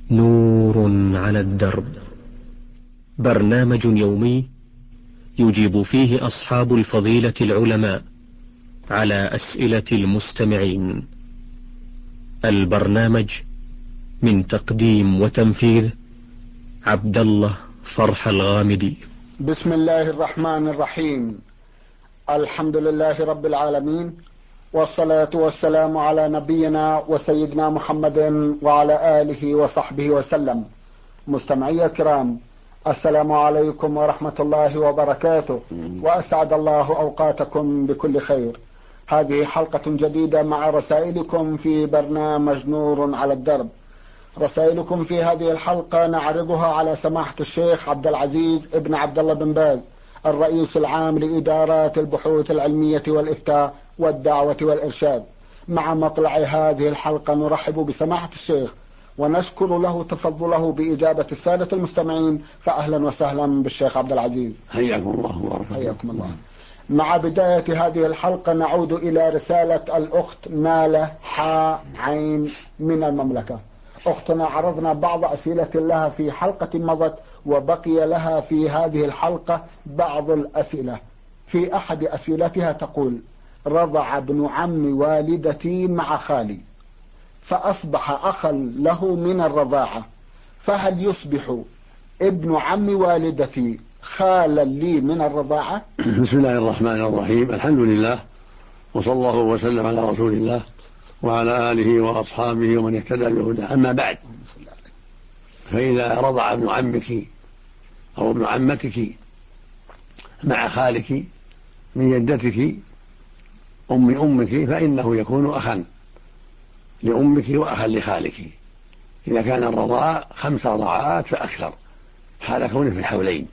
نور على الدرب، برنامج يومي يجيب فيه أصحاب الفضيلة العلماء على أسئلة المستمعين. البرنامج من تقديم وتنفيذ عبد الله فرح الغامدي. بسم الله الرحمن الرحيم. الحمد لله رب العالمين، والصلاة والسلام على نبينا وسيدنا محمد وعلى آله وصحبه وسلم. مستمعي الكرام، السلام عليكم ورحمة الله وبركاته، وأسعد الله أوقاتكم بكل خير. هذه حلقة جديدة مع رسائلكم في برنامج نور على الدرب. رسائلكم في هذه الحلقة نعرضها على سماحة الشيخ عبد العزيز ابن عبد الله بن باز، الرئيس العام لإدارات البحوث العلمية والإفتاء والدعوة والإرشاد. مع مطلع هذه الحلقة نرحب بسماحة الشيخ ونشكر له تفضله بإجابة السادة المستمعين، فأهلا وسهلا بالشيخ عبد العزيز. حياكم الله وبارك فيكم. حياكم الله. مع بداية هذه الحلقة نعود إلى رسالة الأخت نالة عين من المملكة. أختنا عرضنا بعض أسئلة لها في حلقة مضت، وبقي لها في هذه الحلقة بعض الأسئلة. في أحد أسئلتها تقول: رضع ابن عم والدتي مع خالي، فأصبح أخا له من الرضاعة، فهل يصبح ابن عم والدتي خالا لي من الرضاعة؟ بسم الله الرحمن الرحيم. الحمد لله، وصلى الله وسلم على رسول الله وعلى آله وأصحابه ومن اهتدى بهداه. أما بعد، فإذا رضع ابن عمك أو ابن عمتك مع خالك من جدتك أمك فإنه يكون أخا لأمك وأخا لخالك إذا كان الرضاع 5 رضاعات فأكثر حال كونه في الحولين.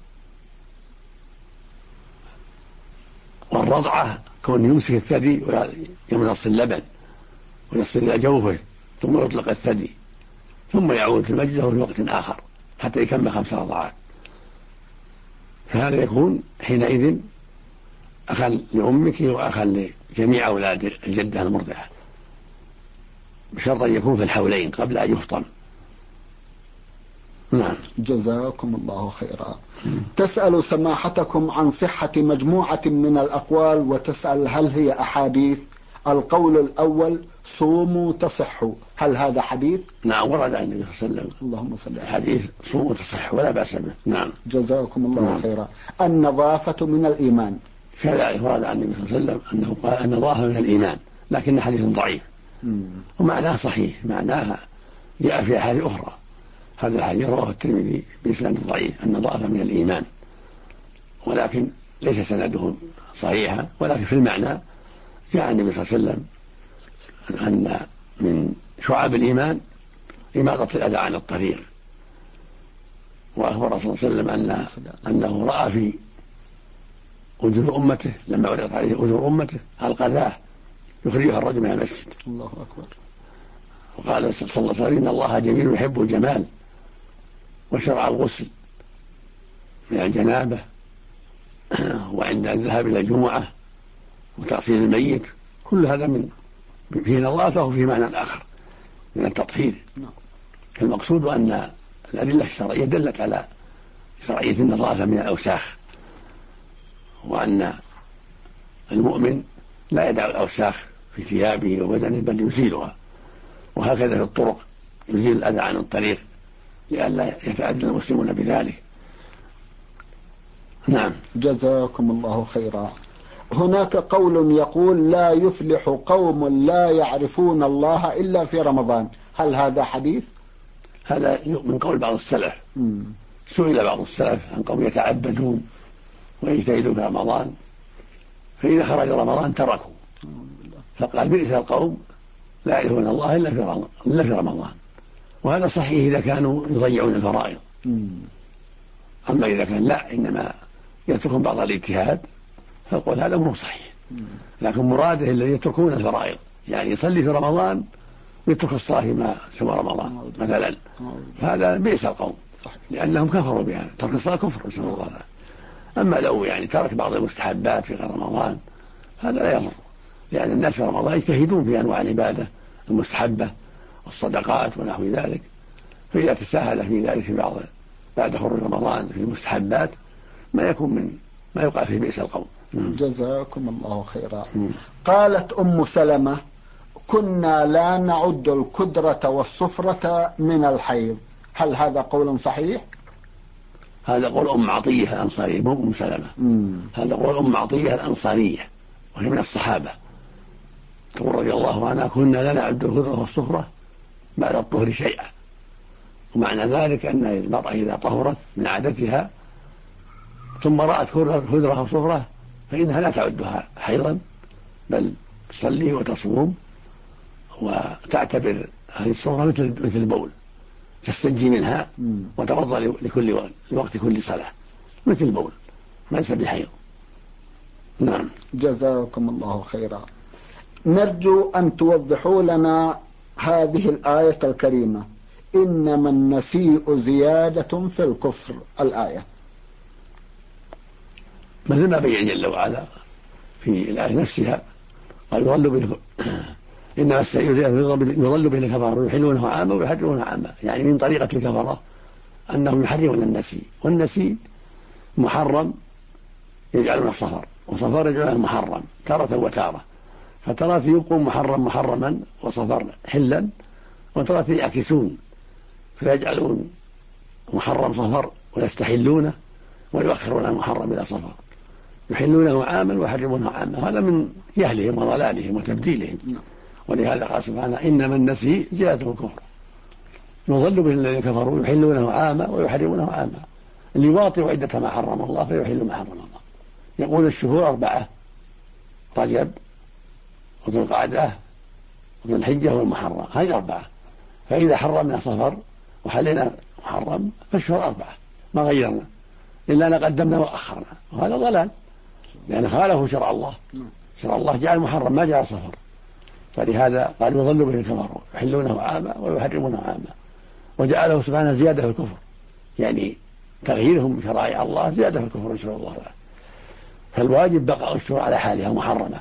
والرضعة كونه يمسك الثدي ويمتص اللبن ويصل إلى جوفه ثم يطلق الثدي ثم يعود في المجزرة في وقت آخر حتى يكمل 5 رضعات، فهذا يكون حينئذ أخا لأمك وأخا لجميع أولاد الجدة المرضعة، بشرط أن يكون في الحولين قبل أن يفطم. نعم. جزاكم الله خيرا. تسأل سماحتكم عن صحة مجموعة من الأقوال، وتسأل هل هي أحاديث. القول الأول: صوموا تصحوا، هل هذا حديث؟ نعم، ورد عن النبي صلى الله عليه وسلم اللهم صل على حديث صوموا تصحوا ولا بأس به. نعم. جزاكم الله نعم. خيرا. النظافة من الإيمان، كذلك ورد عن النبي صلى الله عليه وسلم أنه قال النظافة من الإيمان، لكن حديث ضعيف ومعناه صحيح، معناها جاء في أحاديث أخرى. هذا الحديث رواه الترمذي بإسناد ضعيف، النظافة من الإيمان، ولكن ليس سنده صحيحا، ولكن في المعنى جاء النبي صلى الله عليه وسلم أن من شعاب الإيمان إماطة الأذى عن الطريق. وأخبر صلى الله عليه وسلم أنه رأى في أجور أمته لما عرضت عليه أجور أمته القذاة يخرجها الرجل من المسجد. الله أكبر. وقال صلى الله عليه وسلم: إن الله جميل يحب الجمال، وشرع الغسل من الجنابة وعند الذهاب إلى الجمعة وتغسيل الميت، كل هذا من فيه نظافة وفيه معنى آخر من التطهير. المقصود أن الأدلة الشرعية دلت على شرعية النظافة من الأوساخ، وأن المؤمن لا يدع الأوساخ في ثيابه وبدنه بل يزيلها، وهكذا في الطرق يزيل الأذى عن الطريق لئلا يتأذى المسلمون بذلك. نعم. جزاكم الله خيرا. هناك قول يقول: لا يفلح قوم لا يعرفون الله إلا في رمضان، هل هذا حديث؟ هذا من قول بعض السلف. سئل بعض السلف عن قوم يتعبدون ويجتهدون في رمضان، فإذا خرج رمضان تركوا، فقال: بئس القوم لا يعرفون الله إلا في رمضان. وهذا صحيح إذا كانوا يضيعون الفرائض. أما إذا كان لا، إنما يتركون بعض الاجتهاد، فالقول هذا مو صحيح. لكن مراده الذي يتركون الفرائض، يعني يصلي في رمضان ويترك الصلاة ما سوى رمضان مثلا، هذا بئس القوم، لأنهم كفروا بها. ترك الصلاة كفر، نسأل الله العافية. أما لو يعني ترك بعض المستحبات في غير رمضان هذا لا يضر، لأن الناس في رمضان يجتهدون في أنواع العبادة المستحبة والصدقات ونحو ذلك، فإذا تساهل في ذلك في بعد خروج رمضان في المستحبات ما يكون من ما يقع في بئس القوم. جزاكم الله خيرا. قالت أم سلمة: كنا لا نعد الكدرة والصفرة من الحيض، هل هذا قول صحيح؟ هذا قول أم عطية الأنصارية مو أم سلمة. هذا قول أم عطية الأنصارية وهي من الصحابة، تقول رضي الله عنها: كنا لا نعد الكدرة والصفرة بعد الطهر شيئا. ومعنى ذلك أن المرأة إذا طهرت من عادتها ثم رأت كدرة أو صفرة فإنها لا تعدها حيضا، بل تصلي وتصوم وتعتبر هذه الصفرة مثل البول، تستنجي منها وتوضأ لكل وقت كل صلاة مثل البول، ليس بحيض. نعم. جزاكم الله خيرا. نرجو أن توضحوا لنا هذه الآية الكريمة: إنما النسيء زيادة في الكفر، الآية. مثل ما بين جل وعلا في الآية نفسها قال: إنما السيء يضل به الكفار يحلونه عاما ويحرمونه عاما، يعني من طريقة الكفرة أنهم يحرمون النسيء، والنسيء محرم يجعلون الصفر، وصفر يجعلون محرم تارة وتارة، فترى يبقوا محرما وصفر حلا، وترى يعكسون فيجعلون محرم صفر ويستحلونه ويؤخرون المحرم إلى صفر، يحلونه عاما ويحرمونه عاما. هذا من جهلهم وضلالهم وتبديلهم. ولهذا قال سبحانه: إنما النسيء زيادة الكفر يضل به الذين كفروا يحلونه عاما ويحرمونه عاما، اللي يواطئ عدة ما حرم الله فيحل ما حرم الله. يقول الشهور 4: رجب وذو القعدة وذو الحجة والمحرم، هذه 4. فإذا حرمنا صفر وحلينا محرم فالشهور 4 ما غيرنا إلا أن قدمنا وأخرنا، وهذا ضلال لأن خالفوا شرع الله. شرع الله جعل محرم ما جعل صفر، فلهذا قال: يضل به الكفر يحلونه عاما ويحرمونه عاما، وجعله سبحانه زيادة في الكفر، يعني تغييرهم شرائع الله زيادة في الكفر نسأل الله العافية. فالواجب بقاء الشهور على حالها محرمة،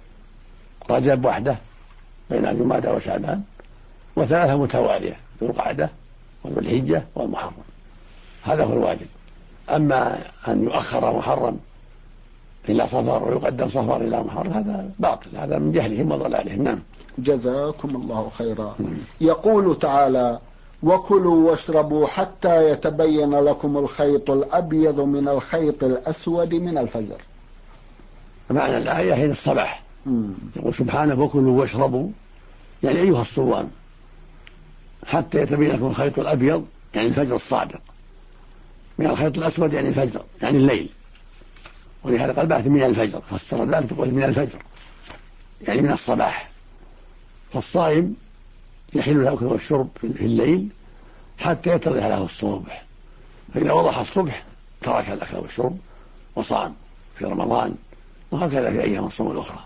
رجب وحده بين جمادى وشعبان، وثلاثة متوالية ذو القعدة وذو الحجة والمحرم، هذا هو الواجب. أما أن يؤخر محرم إلى صفر ويقدم صفر إلى محرم هذا باطل، هذا من جهلهم وضلالهم. نعم. جزاكم الله خيرا. يقول تعالى: وكلوا واشربوا حتى يتبين لكم الخيط الأبيض من الخيط الأسود من الفجر. معنى الآية حين الصباح يقول سبحانه: وكلوا واشربوا، يعني أيها الصوام، حتى يتبين لكم الخيط الأبيض يعني الفجر الصادق من الخيط الأسود يعني الفجر يعني الليل. ولهذا قال: بعث من الفجر، فسر ذلك تقول من الفجر يعني من الصباح. فالصائم يحل له الأكل والشرب في الليل حتى يتضح له الصبح، فإذا وضح الصبح ترك الأكل والشرب وصام في رمضان، وهكذا في أيام الصوم الأخرى.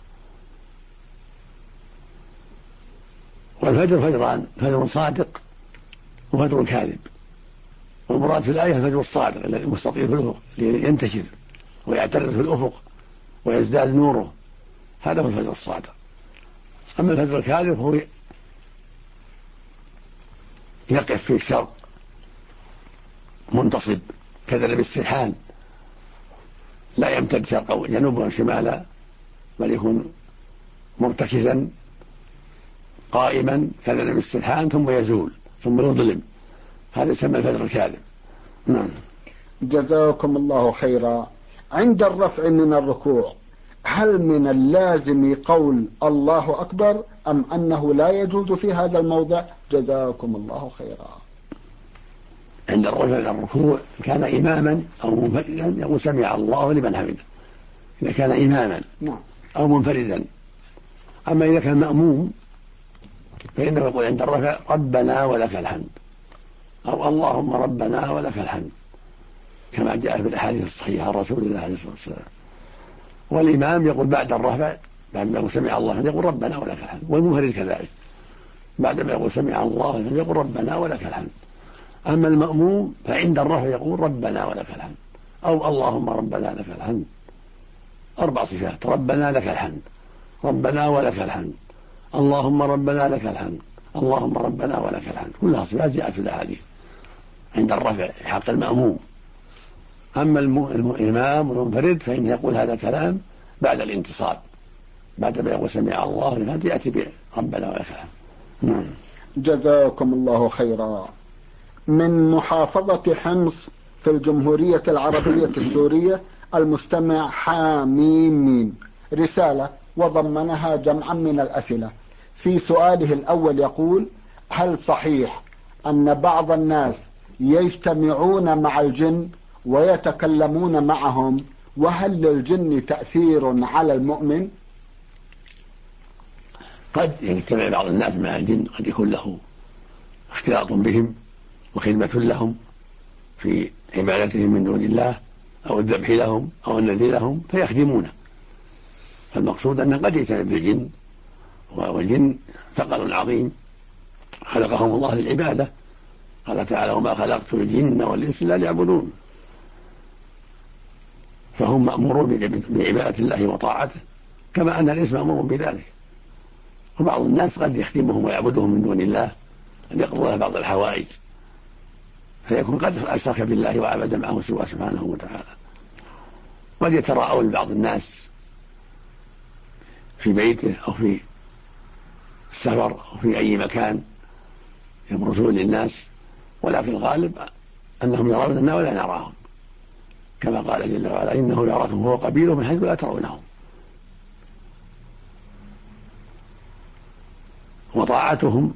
والفجر فجران: فجر صادق وفجر كاذب. والمراد في الآية الفجر الصادق الذي المستطيل في الأفق ينتشر ويعترض في الأفق ويزداد نوره، هذا هو الفجر الصادق. أما الفجر الكاذب هو يقف في الشرق منتصب كذلك بالسرحان، لا يمتد شرقا جنوبا وشمالا، بل يكون مرتكزا قائما كذلك بالسرحان ثم يزول ثم يظلم، هذا يسمى الفجر الكاذب. نعم. جزاكم الله خيرا. عند الرفع من الركوع هل من اللازم قول الله أكبر أم أنه لا يجوز في هذا الموضع؟ جزاكم الله خيرا. عند الرفع من الركوع كان إماما أو منفردا يقول: سمع الله لمن حمده، إذا كان إماما أو منفردا. أما إذا كان مأموم فإنه يقول عند الرفع: ربنا ولك الحمد، أو اللهم ربنا ولك الحمد، كما جاء في الأحاديث الصحيحة عن رسول الله عليه الصلاة والسلام. والإمام يقول بعد الرفع بعد ما يقول سمع الله يقول ربنا ولك الحمد، والمنفرد كذلك بعد ما يقول سمع الله يقول ربنا ولك الحمد. أما المأموم فعند الرفع يقول ربنا ولك الحمد أو اللهم ربنا لك الحمد، 4 صفات: ربنا لك الحمد، ربنا ولك الحمد، اللهم ربنا لك الحمد، اللهم ربنا ولك الحمد، كلها صفات جاءت في الأحاديث. عند الرفع حق المأموم. أما الإمام والمنفرد فإنه يقول هذا الكلام بعد الانتصاب، بعد ما يقول سمع الله لمن حمده يأتي بربنا ولك الحمد. جزاكم الله خيرا. من محافظة حمص في الجمهورية العربية السورية المستمع حاميم رسالة وضمنها جمعا من الأسئلة. في سؤاله الأول يقول: هل صحيح أن بعض الناس يجتمعون مع الجن ويتكلمون معهم، وهل للجن تأثير على المؤمن؟ قد يجتمع بعض الناس مع الجن، قد يكون له اختلاط بهم وخدمة لهم في عبادتهم من دون الله أو الذبح لهم أو النذر لهم فيخدمونه. فالمقصود أنه قد يجتمع بالجن، والجن ثقل عظيم خلقهم الله للعبادة. قال تعالى: وما خلقت الجن والإنس إلا ليعبدون. فهم مأمورون بعبادة الله وطاعته كما أن الإنس مأمور بذلك. وبعض الناس قد يخدمهم ويعبدهم من دون الله أن يقضوا له بعض الحوائج، فيكون قد أشرك بالله وعبد معه سواه سبحانه وتعالى. قد يتراءون بعض الناس في بيته أو في السفر أو في أي مكان يبرزون للناس، ولكن الغالب أنهم يروننا ولا نراهم، كما قال جل وعلا: إنه يراكم هو قبيله من حيث لا ترونهم. وطاعتهم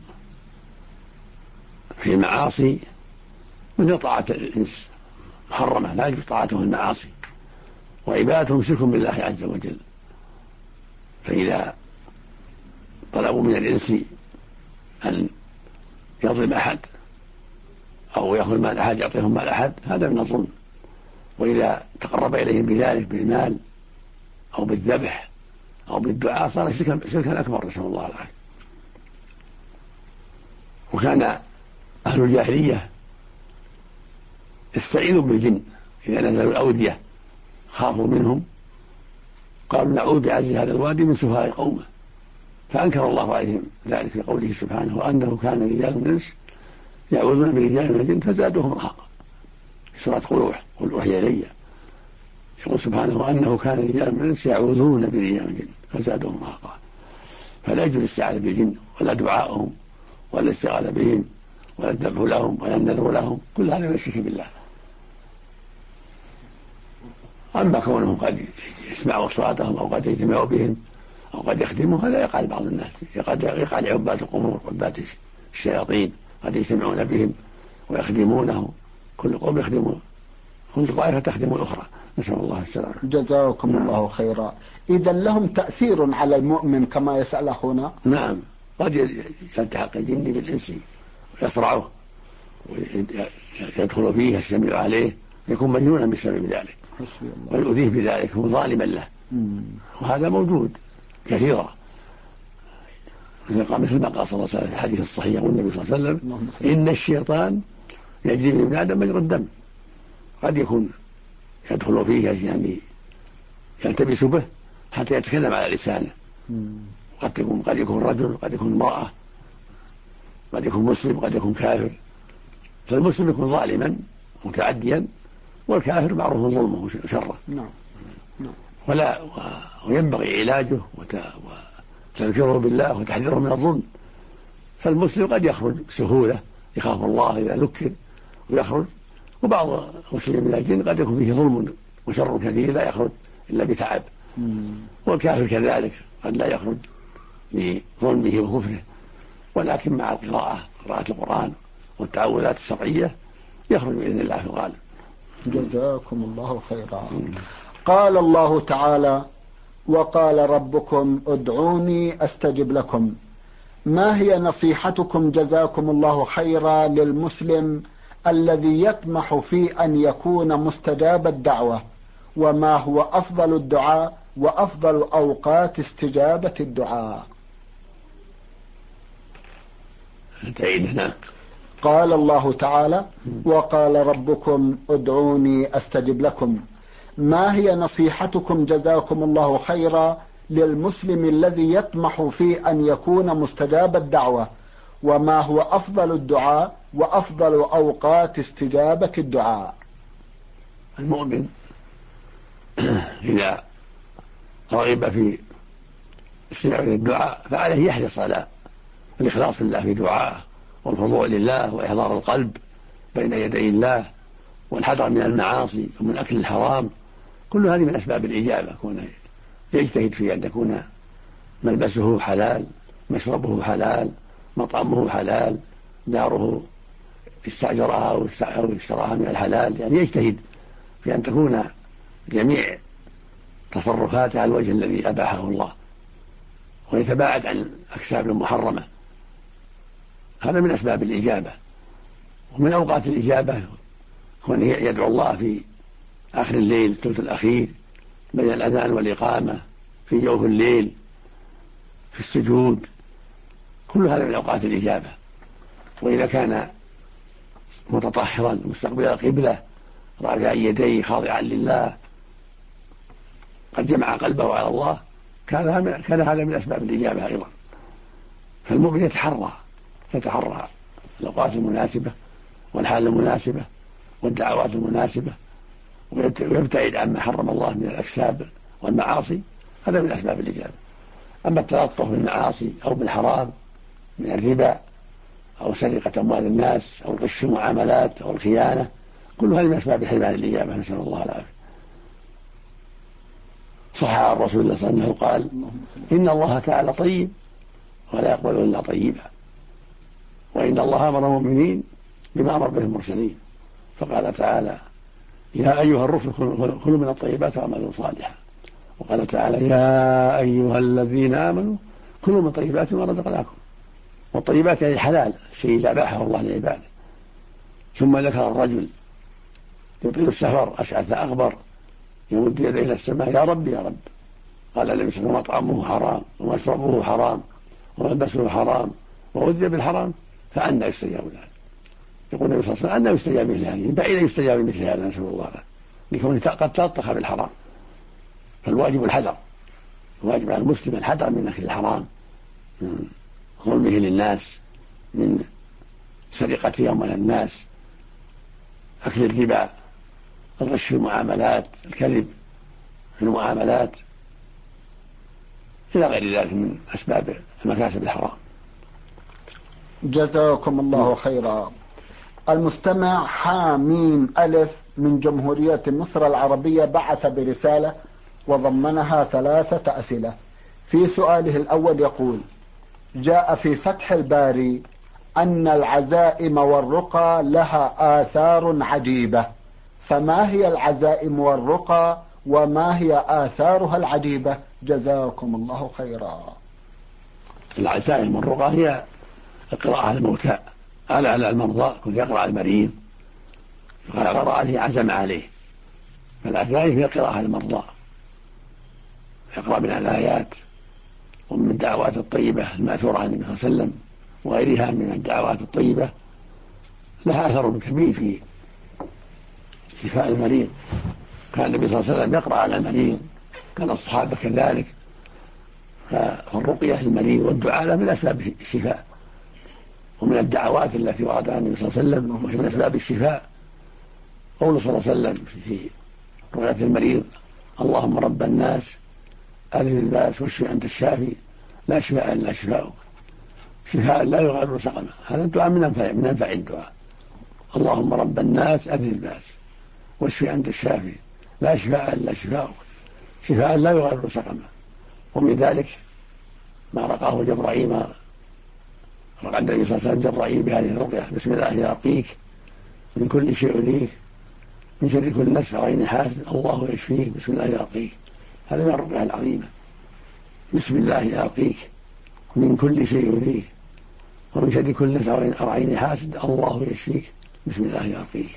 في المعاصي مثل طاعة الإنس محرمة، لا يجوز طاعتهم المعاصي. وعبادتهم شرك بالله عز وجل، فإذا طلبوا من الإنس أن يظلم أحد أو يأخذ مال أحد يعطيهم مال أحد هذا من الظلم. وإذا تقرب إليهم بذلك بالمال أو بالذبح أو بالدعاء صار شركا أكبر، نسأل الله العافية. وكان أهل الجاهلية يستعينوا بالجن إذا نزلوا الأودية، خافوا منهم، قالوا: نعوذ بعز هذا الوادي من سفهاء قومه. فأنكر الله عليهم ذلك في قوله سبحانه: وأنه كان رجال من الإنس يعوذون برجال من الجن فزادوهم رهقا. سورة قل أوحي إلي يقول سبحانه: وأنه كان رجال من الإنس يعوذون برجال من الجن فزادوهم رهقا. فلا يجوز الاستعاذة بالجن ولا دعاءهم ولا الاستغاثة بهم ولا الذبح لهم ولا النذر لهم، كل هذا من الشرك بالله. أما كونهم قد يسمعوا أصواتهم أو قد يجتمعوا بهم أو قد يخدموا هذا يقع لبعض الناس، يقع لعباد القبور وعباد الشياطين، قد يجتمعون بهم ويخدمونه، كل قوم يخدمون، كل طائفة تخدم الأخرى، نسأل الله السلامة. جزاكم الله خيرا. إذا لهم تأثير على المؤمن كما يسأل أخونا؟ نعم، قد يلتحق الجن بالإنس ويصرعه ويدخل فيه يشتمل عليه، يكون مجنونا بسبب ذلك ويؤذيه بذلك، هو ظالما له. وهذا موجود كثيرا، مثل ما قال صلى الله عليه وسلم في الحديث الصحيح، يقول النبي صلى الله عليه وسلم: إن الشيطان يجري من ابن آدم مجرى الدم. قد يكون يدخل فيه يعني يلتبس به حتى يتكلم على لسانه. قد يكون رجل، قد يكون امرأة، قد يكون مسلم، قد يكون كافر. فالمسلم يكون ظالما متعديا، والكافر معروف ظلمه وشره. وينبغي علاجه وتذكيره بالله وتحذيره من الظلم. فالمسلم قد يخرج بسهولة، يخاف الله إذا ذكر ويخرج. وبعض المسلمين من الجن قد يكون فيه ظلم وشر كثير لا يخرج إلا بتعب. والكافر كذلك قد لا يخرج بظلمه وكفره، ولكن مع قراءة القرآن والتعوذات الشرعية يخرج بإذن الله في الغالب. جزاكم الله خيرا. قال الله تعالى: وقال ربكم ادعوني أستجب لكم. ما هي نصيحتكم جزاكم الله خيرا للمسلم الذي يطمح في أن يكون مستجاب الدعوة، وما هو أفضل الدعاء وأفضل أوقات استجابة الدعاء؟ قال الله تعالى: وقال ربكم ادعوني أستجب لكم. ما هي نصيحتكم جزاكم الله خيرا للمسلم الذي يطمح في أن يكون مستجاب الدعوة، وما هو أفضل الدعاء وأفضل أوقات استجابة الدعاء؟ المؤمن إذا رغب في استجابة الدعاء فعليه يحرص على الإخلاص لله في دعائه والخضوع لله وإحضار القلب بين يدي الله والحذر من المعاصي ومن أكل الحرام. كل هذه من أسباب الإجابة. كونه يجتهد في أن يكون ملبسه حلال، مشربه حلال، مطعمه حلال، داره استأجرها أو اشتراها من الحلال، يعني يجتهد في أن تكون جميع تصرفاته على الوجه الذي أباحه الله، ويتباعد عن الأكساب المحرمة. هذا من أسباب الإجابة. ومن أوقات الإجابة كون يدعو الله في آخر الليل الثلث الأخير بين الأذان والإقامة، في جوف الليل، في السجود، كل هذا من أوقات الإجابة. وإذا كان متطهرا مستقبل القبلة رافعا يديه خاضعا لله قد جمع قلبه على الله كان هذا من أسباب الإجابة أيضا. فالمؤمن يتحرى الأوقات المناسبة والحال المناسبة والدعوات المناسبة، ويبتعد عما حرم الله من الأكساب والمعاصي. هذا من أسباب الإجابة. أما التلطف بالمعاصي أو بالحرام من الربا أو سرقة أموال الناس أو غش المعاملات أو الخيانة، كل هذه من أسباب حرمان الإجابة، نسأل الله العافية. صح عن رسول الله صلى الله عليه وسلم قال: إن الله تعالى طيب ولا يقبل إلا طيبا، وإن الله أمر المؤمنين بما أمر به المرسلين، فقال تعالى: يا أيها الرسل كلوا من الطيبات واعملوا صالحا. وقال تعالى: يا أيها الذين آمنوا كلوا من طيبات ما رزقناكم. والطيبات يعني الحلال، الشيء اللي أباحه الله لعباده. ثم ذكر الرجل يطيل السفر أشعث أغبر يمد يديه إلى السماء: يا رب يا رب. قال النبي صلى الله عليه وسلم: مطعمه حرام ومشربه حرام وملبسه حرام وغذي بالحرام فأنى يستجاب له. يقول النبي صلى الله عليه وسلم: أنى يستجاب له، يعني بعيد يستجاب مثل هذا، نسأل الله العافية، لكونه قد تلطخ بالحرام. فالواجب الحذر، الواجب على المسلم الحذر من أكل الحرام، من ظلمه للناس، من سرقة أموال الناس، أكل الربا، الغش في المعاملات، الكذب في المعاملات، إلى غير ذلك من أسباب المكاسب الحرام. جزاكم الله خيرا. المستمع حاميم ألف من جمهورية مصر العربية بعث برسالة وضمنها 3 أسئلة. في سؤاله الأول يقول: جاء في فتح الباري أن العزائم والرقى لها آثار عجيبة، فما هي العزائم والرقى وما هي آثارها العجيبة؟ جزاكم الله خيرا. العزائم والرقى هي القراءة على الموتى، على المرضى، كل يقرأ على المريض يقال قرأ عليه عزم عليه. فالعزائم هي القراءة على المرضى، يقرأ من الآيات ومن الدعوات الطيبة المأثورة عن النبي صلى الله عليه وسلم وغيرها من الدعوات الطيبة، لها أثر كبير في شفاء المريض. كان النبي صلى الله عليه وسلم يقرأ على المريض، كان الصحابة كذلك. فالرقية للمريض والدعاء له من أسباب الشفاء، ومن الدعوات التي وردها النبي صلى الله عليه وسلم وهي من أسباب الشفاء قوله صلى الله عليه وسلم في رقية المريض: اللهم رب الناس أذهب الباس واشف أنت الشافي لا شفاء إلا شفاؤك شفاء لا يغادر سقما. هذا الدعاء من أنفع الدعاء. اللهم رب الناس أذهب الباس واشف أنت الشافي لا شفاء إلا شفاؤك شفاء لا يغادر سقما. ومن ذلك ما رقاه جبرائيل، ما رقى النبي صلى الله عليه وسلم جبرائيل بهذه الرقية: بسم الله يرقيك من كل شيء يؤذيك من شر كل نفس وعين حاسد الله يشفيك بسم الله يرقيك. هذا من الرقية العظيمة. بسم الله يرقيك من كل شيء يؤذيك ومن شر كل نفس وعين حاسد الله يشفيك بسم الله يرقيك.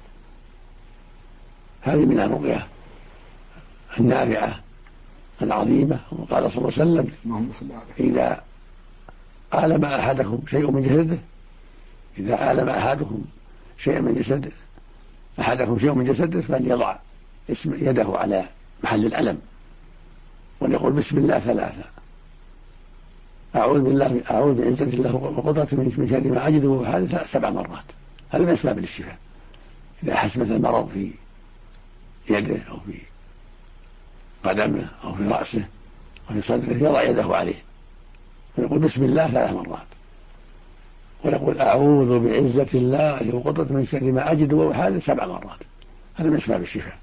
هذه من الرقية النافعة العظيمة. وقال صلى الله عليه وسلم: إذا آلم أحدكم شيء من جسده، إذا آلم أحدكم شيء من جسده فليضع يده على محل الألم وليقول بسم الله 3 أعوذ بعزة الله وقدرته من شر ما أجد وحادث 7 مرات. هذا من أسباب الشفاء. إذا حس مثل المرض في يده أو في قدمه أو في رأسه أو في صدره يضع يده عليه ويقول بسم الله 3 مرات، ويقول أعوذ بعزة الله وقدرته من شر ما أجد وحادث 7 مرات. هذا من أسباب الشفاء.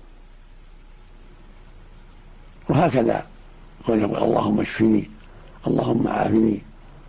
وهكذا يقول اللهم اشفني، اللهم عافني،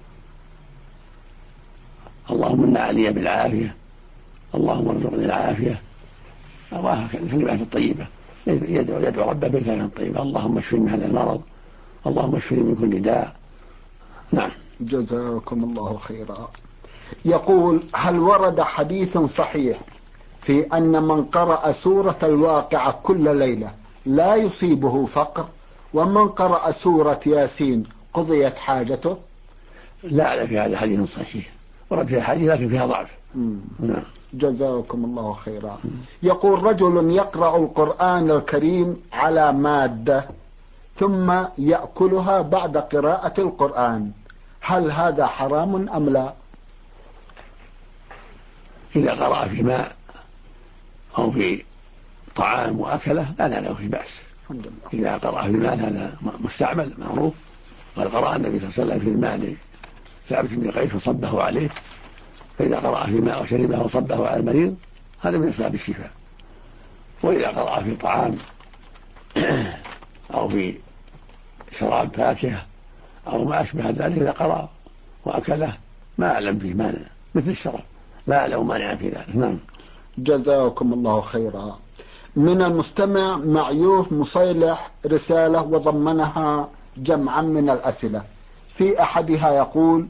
اللهم من علي بالعافية، اللهم ارزقني العافية. وهكذا الكلمات الطيبة يدعو ربه بالكلمات الطيبة. اللهم اشفني من هذا المرض، اللهم اشفني من كل داء. نعم. جزاكم الله خيرا. يقول: هل ورد حديث صحيح في أن من قرأ سورة الواقعة كل ليلة لا يصيبه فقر، ومن قرأ سورة ياسين قضيت حاجته؟ لا أعلم في هذا حديث صحيح، ورد فيها حديث لكن فيها ضعف. نعم. جزاكم الله خيرا. يقول: رجل يقرأ القرآن الكريم على مادة ثم يأكلها بعد قراءة القرآن، هل هذا حرام أم لا؟ إذا قرأ في ماء أو في طعام وأكله لا له في بأس. إذا قرأ في الماء هذا مستعمل معروف، قال قرأ النبي صلى الله عليه وسلم في الماء ثابت بن قيس وصبه عليه، فإذا قرأ في ماء وشربه وصبه على المريض هذا من أسباب الشفاء. وإذا قرأ في طعام أو في شراب فاكهة أو ما أشبه ذلك إذا قرأ وأكله ما أعلم فيه مانع، مثل الشراب لا أعلم مانع في ذلك. نعم. جزاكم الله خيرا. من المستمع معيوف مصيلح رسالة وضمنها جمعا من الأسئلة. في أحدها يقول: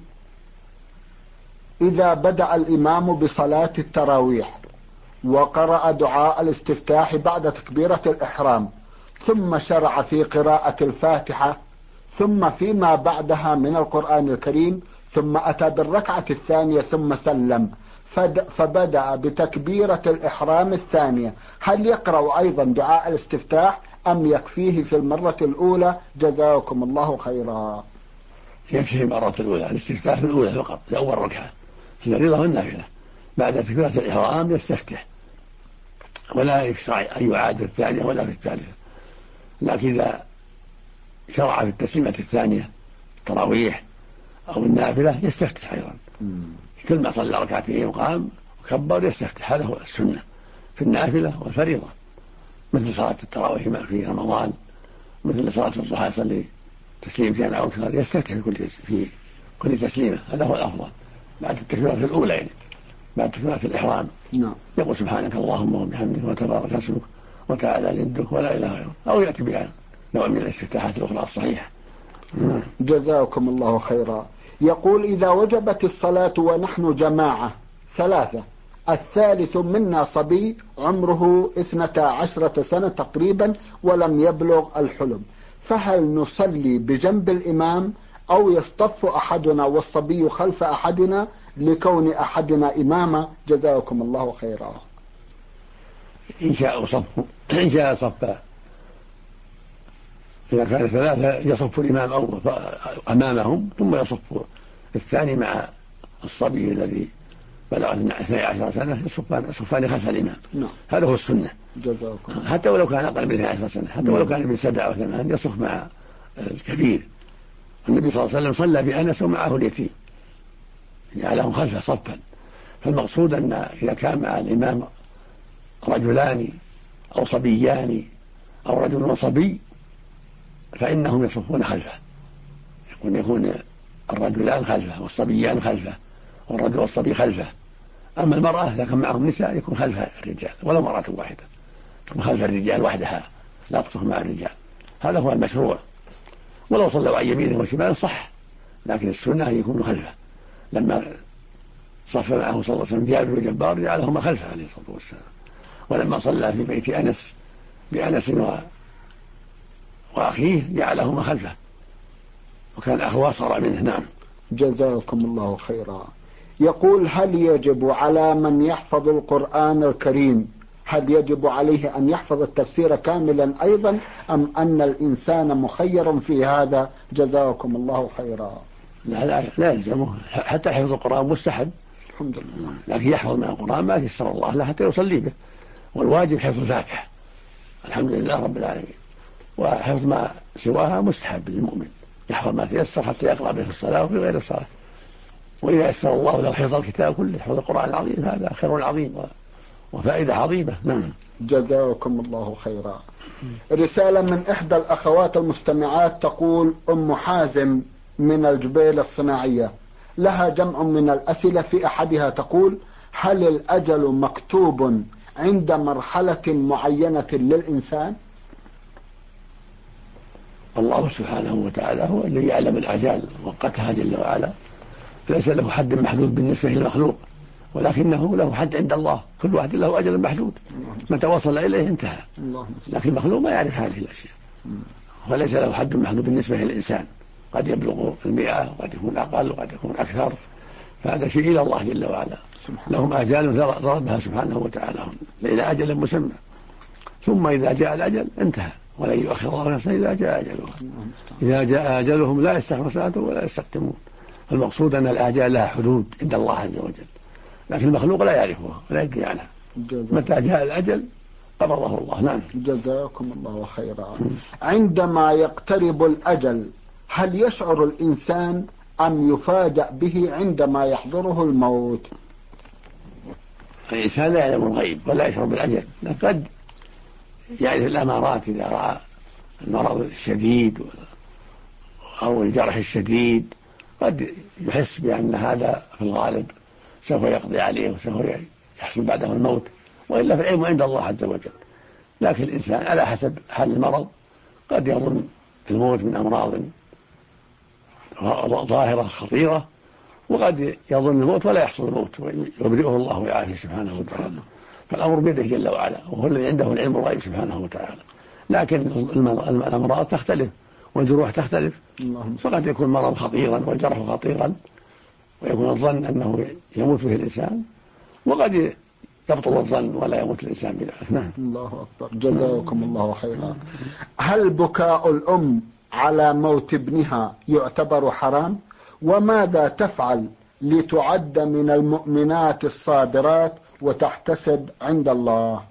إذا بدأ الإمام بصلاة التراويح وقرأ دعاء الاستفتاح بعد تكبيرة الإحرام ثم شرع في قراءة الفاتحة ثم فيما بعدها من القرآن الكريم ثم أتى بالركعة الثانية ثم سلم فبدأ بتكبيرة الإحرام الثانية، هل يقرأ أيضا دعاء الاستفتاح أم يكفيه في المرة الأولى؟ جزاكم الله خيرا. يكفيه المرة الأولى، الاستفتاح في الأولى فقط في أول ركعة في الفريضة والنافلة. بعد تكبيرة الإحرام يستفتح ولا يشرع أن يعاد في الثانية ولا في الثالثة. لكن إذا شرع في التسليمة الثانية التراويح أو النافلة يستفتح أيضا، كل ما صلى ركعتين وقام وكبر يستفتح. هذا هو السنة في النافلة والفريضة، مثل صلاة التراويح في رمضان، مثل صلاة الضحى يصلي تسليمتين أو أكثر يستفتح في كل تسليمة. هذا هو الأفضل بعد التكبيرة الأولى، يعني بعد تكبيرة الإحرام. نعم. يقول سبحانك اللهم وبحمدك وتبارك اسمك وتعالى جدك ولا إله غيرك، أو يأتي بها نوع من الاستفتاحات الأخرى الصحيحة. جزاكم الله خيرا. يقول: إذا وجبت الصلاة ونحن جماعة 3، الثالث منا صبي عمره 12 سنة تقريبا ولم يبلغ الحلم، فهل نصلي بجنب الإمام أو يصطف أحدنا والصبي خلف أحدنا لكون أحدنا إماما؟ جزاكم الله خيرا. إن شاء صفا. إذا كان 3 يصف الإمام أمامهم ثم يصف الثاني مع الصبي الذي بلغ 12 سنة يصفان خلف الإمام. هذا هو السنة. حتى ولو كان أقل من 12 سنة، حتى ولو كان من 7 أو 8 يصف مع الكبير. النبي صلى الله عليه وسلم صلى بأنس ومعه اليتيم جعلهم خلفه صفا. فالمقصود أن إذا كان مع الإمام رجلان أو صبيان أو رجل وصبي فإنهم يصفون خلفه، يكون الرجلان خلفه والصبيان خلفه والرجل والصبي خلفه. أما المرأة إذا كان معهم نساء يكون خلف الرجال، ولو مرأة واحدة تكون خلف الرجال وحدها لا تصف مع الرجال. هذا هو المشروع. ولو صلوا عن يمينه وشماله صح، لكن السنة أن يكونوا خلفه. لما صف معه صلى الله عليه وسلم جابر وجبار جعلهما خلفه عليه الصلاة والسلام. ولما صلى في بيت أنس بأنس وأخيه جعلهما خلفه، وكان أخوه أصغر منه. نعم. جزاكم الله خيرا. يقول: هل يجب على من يحفظ القرآن الكريم هل يجب عليه أن يحفظ التفسير كاملا أيضا أم أن الإنسان مخير في هذا؟ جزاكم الله خيرا. لا يلزمه، حتى حفظ القرآن مستحب الحمد لله، لكن يحفظ من القرآن ما يسر الله له حتى يصلي به، والواجب حفظ الفاتحة الحمد لله رب العالمين، وحفظ ما سواها مستحب للمؤمن، يحفظ ما تيسر حتى يقرأ به في الصلاة وفي غير الصلاة. وإذا يسر الله له حفظ الكتاب كله، حفظ القرآن العظيم، هذا خير عظيم وفائدة عظيمة. نعم. جزاكم الله خيرا. رسالة من إحدى الأخوات المستمعات تقول: أم حازم من الجبيل الصناعية، لها جمع من الأسئلة. في أحدها تقول: هل الأجل مكتوب عند مرحلة معينة للإنسان؟ الله سبحانه وتعالى هو الذي يعلم الأجال وقتها جل وعلا، فليس له حد محدود بالنسبة للمخلوق، ولكنه له حد عند الله، كل واحد له أجل محدود، متى وصل إليه انتهى. لكن المخلوق ما يعرف هذه الأشياء، وليس له حد محدود بالنسبة للإنسان، قد يبلغ 100 وقد يكون أقل وقد يكون أكثر، فهذا شيء إلى الله جل وعلا. لهم آجال ضربها سبحانه وتعالى إلى أجل مسمى، ثم إذا جاء الأجل انتهى، ولن يؤخر الله نفسا إذا جاء أجلها. إذا جاء أجلهم لا يستأخرون ساعة ولا يستقدمون. المقصود أن الآجال لها حدود عند الله عز وجل، لكن المخلوق لا يعرفها ولا يدري عنها. متى جاء الأجل قبضه الله. نعم. جزاكم الله خيرا. عندما يقترب الأجل هل يشعر الإنسان أم يفاجأ به عندما يحضره الموت؟ الإنسان لا يعلم الغيب ولا يشعر بالأجل، قد يعرف الأمارات إذا رأى المرض الشديد أو الجرح الشديد، قد يحس بأن هذا في الغالب سوف يقضي عليه وسوف يحصل بعده الموت، وإلا في العلم عند الله عز وجل. لكن الإنسان على حسب حال المرض قد يظن الموت من أمراض ظاهرة خطيرة، وقد يظن الموت ولا يحصل الموت ويبرئه الله ويعافيه سبحانه وتعالى. فالأمر بيده جل وعلا، وهو الذي عنده العلم الغيب سبحانه وتعالى. لكن الأمراض تختلف والجروح تختلف، فقد يكون مرض خطيرا والجرح خطيرا ويكون الظن أنه يموت به الإنسان، وقد يبطل الظن ولا يموت الإنسان بذلك. نعم. الله أكبر. جزاكم الله خيرا. هل بكاء الأم على موت ابنها يعتبر حرام؟ وماذا تفعل لتعد من المؤمنات الصابرات وتحتسب عند الله؟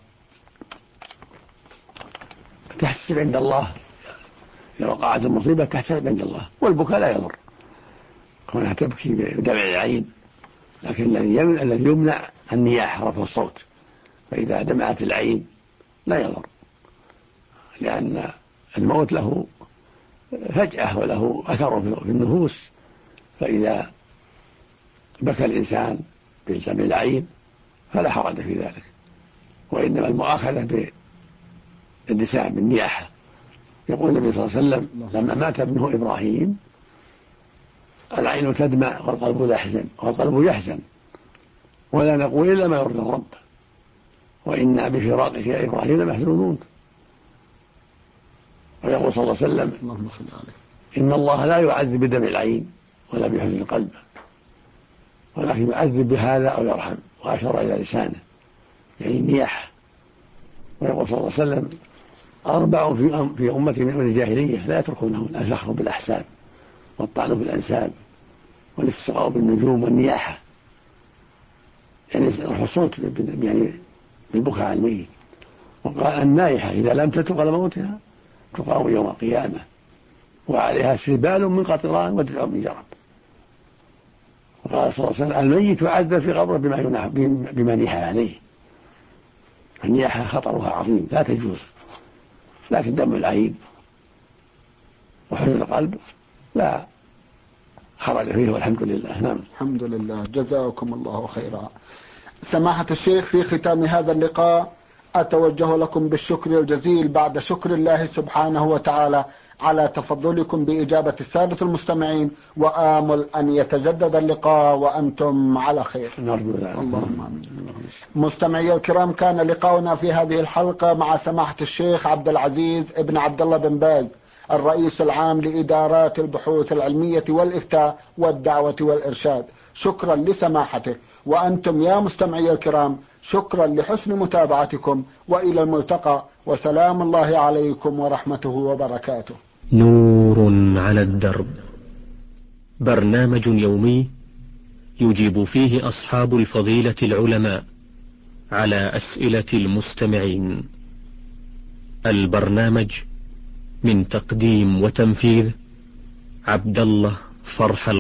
تحتسب عند الله، إذا وقعت المصيبة تحتسب عند الله، والبكاء لا يضر كونها تبكي بدمع العين، لكن الذي يمنع النياح رفع الصوت، فإذا دمعت العين لا يضر، لأن الموت له فجأة وله أثر في النفوس، فإذا بكى الإنسان بدمع العين فلا حرج في ذلك، وإنما المؤاخذة باللسان بالنياحة. يقول النبي صلى الله عليه وسلم لما مات ابنه إبراهيم: العين تدمع والقلب يحزن ولا نقول إلا ما يرضي الرب، وإنا بفراقك يا إبراهيم لمحزونون. ويقول صلى الله عليه وسلم: إن الله لا يعذب بدمع العين ولا بحزن القلب، ولكن يعذب بهذا أو يرحم، وأشار إلى لسانه يعني النياحة. ويقول صلى الله عليه وسلم: 4 في أمتي من أمر الجاهلية لا يتركونهم: الفخر بالأحساب والطعن بالأنساب والاستسقاء بالنجوم والنياحة، يعني رفع الصوت يعني بالبكاء على الميت. وقال: النائحة إذا لم تتق لموتها تقام يوم القيامة وعليها سربال من قطران ودرع من جرب. وقال صلى الله عليه وسلم: الميت يعذب في قبره بما نيح عليه. النياحة خطرها عظيم لا تجوز، لكن دم العين وحزن القلب لا خرج فيه والحمد لله. نعم. الحمد لله. جزاكم الله خيرا. سماحة الشيخ، في ختام هذا اللقاء أتوجه لكم بالشكر الجزيل بعد شكر الله سبحانه وتعالى على تفضلكم بإجابة السادة المستمعين، وآمل أن يتجدد اللقاء وأنتم على خير. اللهم آمين. مستمعي الكرام، كان لقاؤنا في هذه الحلقة مع سماحة الشيخ عبد العزيز ابن عبد الله بن باز، الرئيس العام لإدارات البحوث العلمية والإفتاء والدعوة والإرشاد. شكرا لسماحته، وأنتم يا مستمعي الكرام شكرا لحسن متابعتكم، وإلى الملتقى، وسلام الله عليكم ورحمته وبركاته. نور على الدرب. برنامج يومي يجيب فيه أصحاب الفضيلة العلماء على أسئلة المستمعين. البرنامج من تقديم وتنفيذ عبد الله فرح